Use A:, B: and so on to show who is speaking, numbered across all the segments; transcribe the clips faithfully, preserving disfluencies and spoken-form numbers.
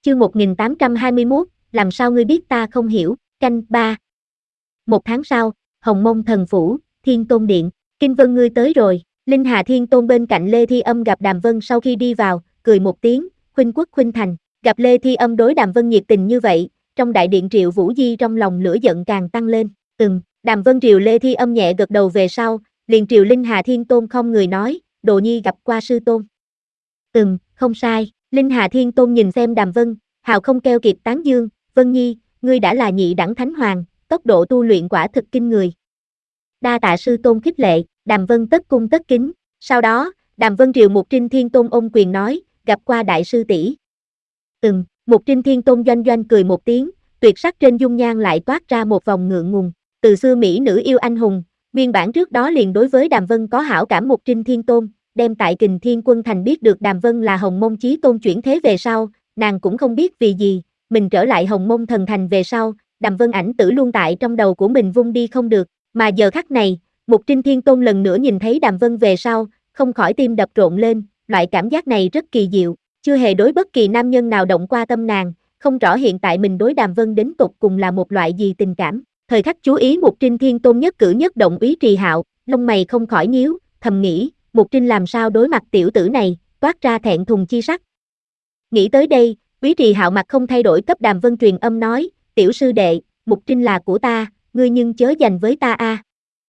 A: Chương một nghìn tám trăm hai mươi mốt, làm sao ngươi biết ta không hiểu, canh ba. Một tháng sau, Hồng Mông Thần Phủ, Thiên Tôn Điện, Kinh Vân ngươi tới rồi, Linh Hà Thiên Tôn bên cạnh Lê Thi Âm gặp Đàm Vân sau khi đi vào, cười một tiếng, khuynh quốc khuynh thành, gặp Lê Thi Âm đối Đàm Vân nhiệt tình như vậy, trong đại điện Triệu Vũ Di trong lòng lửa giận càng tăng lên, ừm, Đàm Vân triều Lê Thi Âm nhẹ gật đầu về sau, liền triều Linh Hà Thiên Tôn không người nói, Đồ Nhi gặp qua sư tôn. Ừm, không sai. Linh Hà Thiên Tôn nhìn xem Đàm Vân, hào không keo kiệt tán dương, Vân Nhi, ngươi đã là nhị đẳng thánh hoàng, tốc độ tu luyện quả thực kinh người. Đa tạ sư tôn khích lệ, Đàm Vân tất cung tất kính, sau đó, Đàm Vân triều Mục Trinh Thiên Tôn ôm quyền nói, gặp qua đại sư tỷ. Ừm, Mục Trinh Thiên Tôn doanh doanh cười một tiếng, tuyệt sắc trên dung nhan lại toát ra một vòng ngượng ngùng, từ xưa mỹ nữ yêu anh hùng, nguyên bản trước đó liền đối với Đàm Vân có hảo cảm. Mục Trinh Thiên Tôn đem tại Kình Thiên Quân Thành biết được Đàm Vân là Hồng Mông Chí Tôn chuyển thế về sau, nàng cũng không biết vì gì, mình trở lại Hồng Mông Thần Thành về sau, Đàm Vân ảnh tử luôn tại trong đầu của mình vung đi không được, mà giờ khắc này, Mục Trinh Thiên Tôn lần nữa nhìn thấy Đàm Vân về sau, không khỏi tim đập rộn lên, loại cảm giác này rất kỳ diệu, chưa hề đối bất kỳ nam nhân nào động qua tâm nàng, không rõ hiện tại mình đối Đàm Vân đến tột cùng là một loại gì tình cảm. Thời khắc chú ý Mục Trinh Thiên Tôn nhất cử nhất động Úy Trì Hạo, lông mày không khỏi nhíu, thầm nghĩ, Mục Trinh làm sao đối mặt tiểu tử này, toát ra thẹn thùng chi sắc. Nghĩ tới đây, Úy Trì Hạo mặt không thay đổi cấp Đàm Vân truyền âm nói, tiểu sư đệ, Mục Trinh là của ta, ngươi nhưng chớ giành với ta a. À.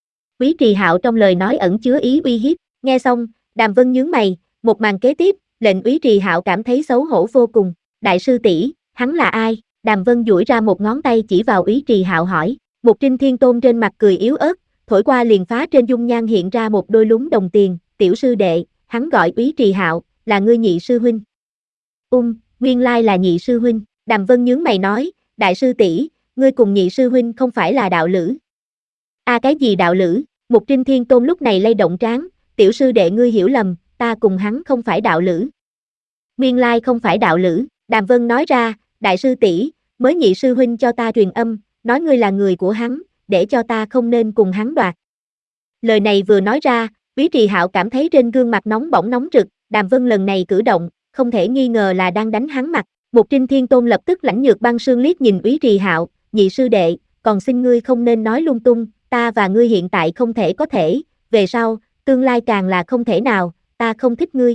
A: Úy Trì Hạo trong lời nói ẩn chứa ý uy hiếp, nghe xong, Đàm Vân nhướng mày, một màn kế tiếp, lệnh Úy Trì Hạo cảm thấy xấu hổ vô cùng, đại sư tỷ, hắn là ai? Đàm Vân duỗi ra một ngón tay chỉ vào Úy Trì Hạo hỏi, Mục Trinh Thiên Tôn trên mặt cười yếu ớt, thổi qua liền phá trên dung nhan hiện ra một đôi lúng đồng tiền, tiểu sư đệ, hắn gọi Úy Trì Hạo, là ngươi nhị sư huynh. Ung, nguyên lai là nhị sư huynh, Đàm Vân nhướng mày nói, đại sư tỷ, ngươi cùng nhị sư huynh không phải là đạo lữ. A à, cái gì đạo lữ? Mục Trinh Thiên Tôn lúc này lay động trán, tiểu sư đệ ngươi hiểu lầm, ta cùng hắn không phải đạo lữ. Nguyên lai không phải đạo lữ, Đàm Vân nói ra, đại sư tỷ, mới nhị sư huynh cho ta truyền âm, nói ngươi là người của hắn, để cho ta không nên cùng hắn đoạt. Lời này vừa nói ra, Úy Trì Hạo cảm thấy trên gương mặt nóng bỏng nóng rực, Đàm Vân lần này cử động, không thể nghi ngờ là đang đánh hắn mặt. Mục Trinh Thiên Tôn lập tức lãnh nhược băng sương liếc nhìn Úy Trì Hạo, nhị sư đệ, còn xin ngươi không nên nói lung tung, ta và ngươi hiện tại không thể có thể, về sau, tương lai càng là không thể nào, ta không thích ngươi.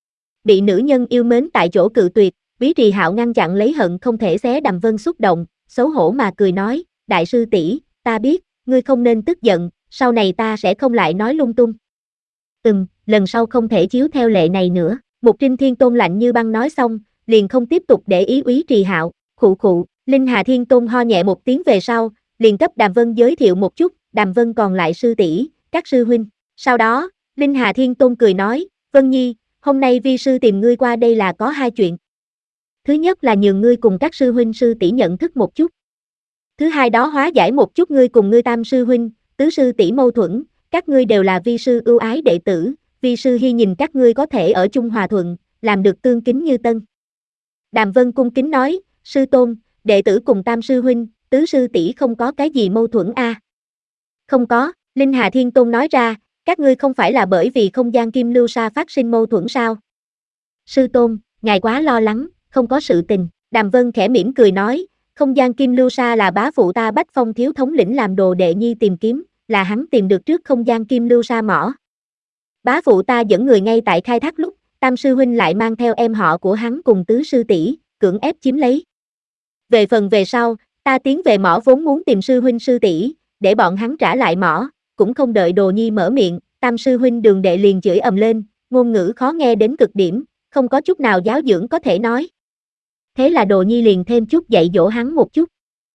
A: Bị nữ nhân yêu mến tại chỗ cự tuyệt, Úy Trì Hạo ngăn chặn lấy hận không thể xé Đàm Vân xúc động, xấu hổ mà cười nói, đại sư tỷ, ta biết, ngươi không nên tức giận, sau này ta sẽ không lại nói lung tung. Ừm, lần sau không thể chiếu theo lệ này nữa. Mục Trinh Thiên Tôn lạnh như băng nói xong, liền không tiếp tục để ý Úy Trì Hạo, khụ khụ, Linh Hà Thiên Tôn ho nhẹ một tiếng về sau, liền cấp Đàm Vân giới thiệu một chút, Đàm Vân còn lại sư tỷ, các sư huynh. Sau đó, Linh Hà Thiên Tôn cười nói, Vân Nhi, hôm nay vi sư tìm ngươi qua đây là có hai chuyện. Thứ nhất là nhường ngươi cùng các sư huynh sư tỷ nhận thức một chút. Thứ hai đó hóa giải một chút ngươi cùng ngươi tam sư huynh, tứ sư tỷ mâu thuẫn, các ngươi đều là vi sư ưu ái đệ tử, vi sư hy nhìn các ngươi có thể ở chung hòa thuận, làm được tương kính như tân. Đàm Vân cung kính nói, sư tôn, đệ tử cùng tam sư huynh, tứ sư tỷ không có cái gì mâu thuẫn a. À? Không có, Linh Hà Thiên Tôn nói ra, các ngươi không phải là bởi vì không gian kim lưu sa phát sinh mâu thuẫn sao? Sư tôn, ngài quá lo lắng, không có sự tình. Đàm Vân khẽ mỉm cười nói, không gian kim lưu sa là bá phụ ta Bách Phong thiếu thống lĩnh làm đồ đệ nhi tìm kiếm, là hắn tìm được trước không gian kim lưu sa mỏ. Bá phụ ta dẫn người ngay tại khai thác lúc, tam sư huynh lại mang theo em họ của hắn cùng tứ sư tỷ, cưỡng ép chiếm lấy. Về phần về sau, ta tiến về mỏ vốn muốn tìm sư huynh sư tỷ, để bọn hắn trả lại mỏ, cũng không đợi Đồ Nhi mở miệng, tam sư huynh Đường đệ liền chửi ầm lên, ngôn ngữ khó nghe đến cực điểm, không có chút nào giáo dưỡng có thể nói. Thế là Đồ Nhi liền thêm chút dạy dỗ hắn một chút.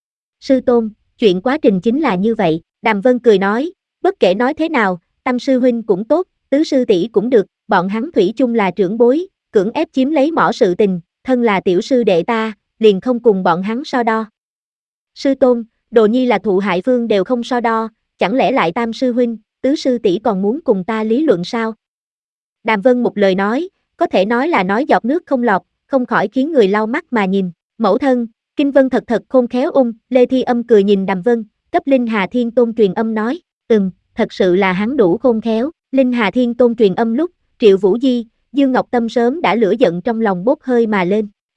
A: Sư tôn, chuyện quá trình chính là như vậy, Đàm Vân cười nói, bất kể nói thế nào, tam sư huynh cũng tốt, tứ sư tỷ cũng được, bọn hắn thủy chung là trưởng bối, cưỡng ép chiếm lấy mỏ sự tình, thân là tiểu sư đệ ta, liền không cùng bọn hắn so đo. Sư tôn, Đồ Nhi là thụ hại phương đều không so đo, chẳng lẽ lại tam sư huynh, tứ sư tỷ còn muốn cùng ta lý luận sao? Đàm Vân một lời nói, có thể nói là nói giọt nước không lọt, không khỏi khiến người lau mắt mà nhìn. Mẫu thân, Kinh Vân thật thật khôn khéo. Ung, Lê Thi Âm cười nhìn Đàm Vân, cấp Linh Hà Thiên Tôn truyền âm nói, ừm, thật sự là hắn đủ khôn khéo. Linh Hà Thiên Tôn truyền âm lúc, Triệu Vũ Di, Dương Ngọc Tâm sớm đã lửa giận trong lòng bốc hơi mà lên.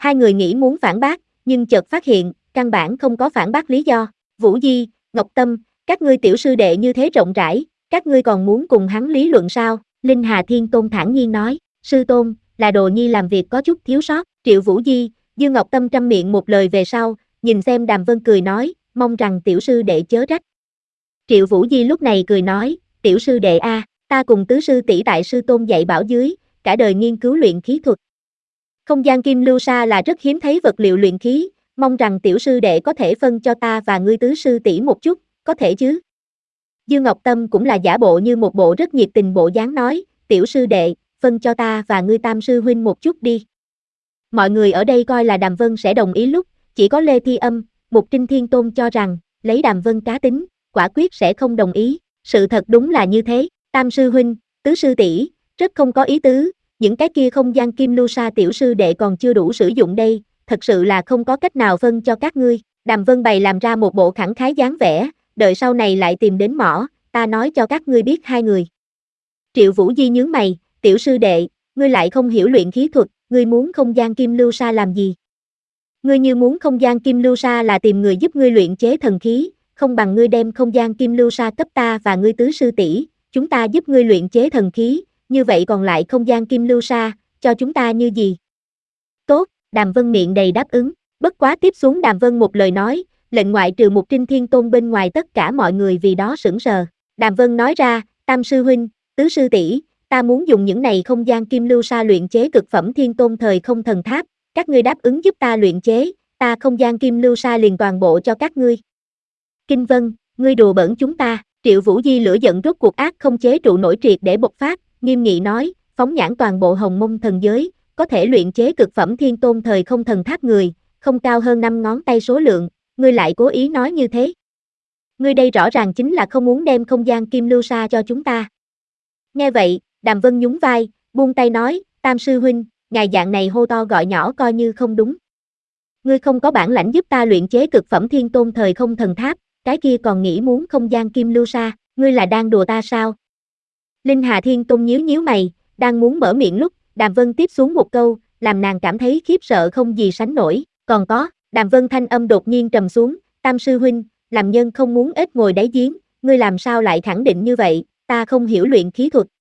A: Hai người nghĩ muốn phản bác, nhưng chợt phát hiện, căn bản không có phản bác lý do. Vũ Di, Ngọc Tâm, các ngươi tiểu sư đệ như thế rộng rãi, các ngươi còn muốn cùng hắn lý luận sao? Linh Hà Thiên Tôn thản nhiên nói, sư tôn, là đồ nhi làm việc có chút thiếu sót. Triệu Vũ Di, Dương Ngọc Tâm trăm miệng một lời về sau, nhìn xem Đàm Vân cười nói, mong rằng tiểu sư đệ chớ trách. Triệu Vũ Di lúc này cười nói, tiểu sư đệ a, ta cùng tứ sư tỷ tại sư tôn dạy bảo dưới, cả đời nghiên cứu luyện khí thuật. Không gian kim lưu sa là rất hiếm thấy vật liệu luyện khí, mong rằng tiểu sư đệ có thể phân cho ta và ngươi tứ sư tỷ một chút, có thể chứ? Dương Ngọc Tâm cũng là giả bộ như một bộ rất nhiệt tình bộ dáng nói, tiểu sư đệ, phân cho ta và ngươi tam sư huynh một chút đi. Mọi người ở đây coi là Đàm Vân sẽ đồng ý lúc, chỉ có Lê Thi Âm, Mục Trinh Thiên Tôn cho rằng, lấy Đàm Vân cá tính, quả quyết sẽ không đồng ý, sự thật đúng là như thế, tam sư huynh, tứ sư tỷ, rất không có ý tứ, những cái kia không gian kim lưu sa tiểu sư đệ còn chưa đủ sử dụng đây, thật sự là không có cách nào phân cho các ngươi. Đàm Vân bày làm ra một bộ khẳng khái dáng vẻ, đợi sau này lại tìm đến mỏ, ta nói cho các ngươi biết hai người. Triệu Vũ Di nhướng mày, tiểu sư đệ, ngươi lại không hiểu luyện khí thuật, ngươi muốn không gian kim lưu sa làm gì? Ngươi như muốn không gian kim lưu sa là tìm người giúp ngươi luyện chế thần khí, không bằng ngươi đem không gian kim lưu sa cấp ta và ngươi tứ sư tỷ, chúng ta giúp ngươi luyện chế thần khí, như vậy còn lại không gian kim lưu sa, cho chúng ta như gì? Tốt, Đàm Vân miệng đầy đáp ứng, bất quá tiếp xuống Đàm Vân một lời nói, lệnh ngoại trừ Mục Trinh Thiên Tôn bên ngoài tất cả mọi người vì đó sững sờ. Đàm Vân nói ra, tam sư huynh, tứ sư tỷ, ta muốn dùng những này không gian kim lưu sa luyện chế cực phẩm thiên tôn thời không thần tháp, các ngươi đáp ứng giúp ta luyện chế, ta không gian kim lưu sa liền toàn bộ cho các ngươi. Kinh Vân, ngươi đùa bỡn chúng ta, Triệu Vũ Di lửa giận rốt cuộc ác không chế trụ nổi triệt để bộc phát, nghiêm nghị nói, phóng nhãn toàn bộ hồng mông thần giới, có thể luyện chế cực phẩm thiên tôn thời không thần tháp người, không cao hơn năm ngón tay số lượng, ngươi lại cố ý nói như thế. Ngươi đây rõ ràng chính là không muốn đem không gian kim lưu sa cho chúng ta. Nghe vậy, Đàm Vân nhún vai, buông tay nói, tam sư huynh, ngài dạng này hô to gọi nhỏ coi như không đúng. Ngươi không có bản lãnh giúp ta luyện chế cực phẩm thiên tôn thời không thần tháp, cái kia còn nghĩ muốn không gian kim lưu sa, ngươi là đang đùa ta sao? Linh Hà Thiên Tôn nhíu nhíu mày, đang muốn mở miệng lúc, Đàm Vân tiếp xuống một câu, làm nàng cảm thấy khiếp sợ không gì sánh nổi, còn có, Đàm Vân thanh âm đột nhiên trầm xuống, tam sư huynh, làm nhân không muốn ếch ngồi đáy giếng, ngươi làm sao lại khẳng định như vậy, ta không hiểu luyện khí thuật,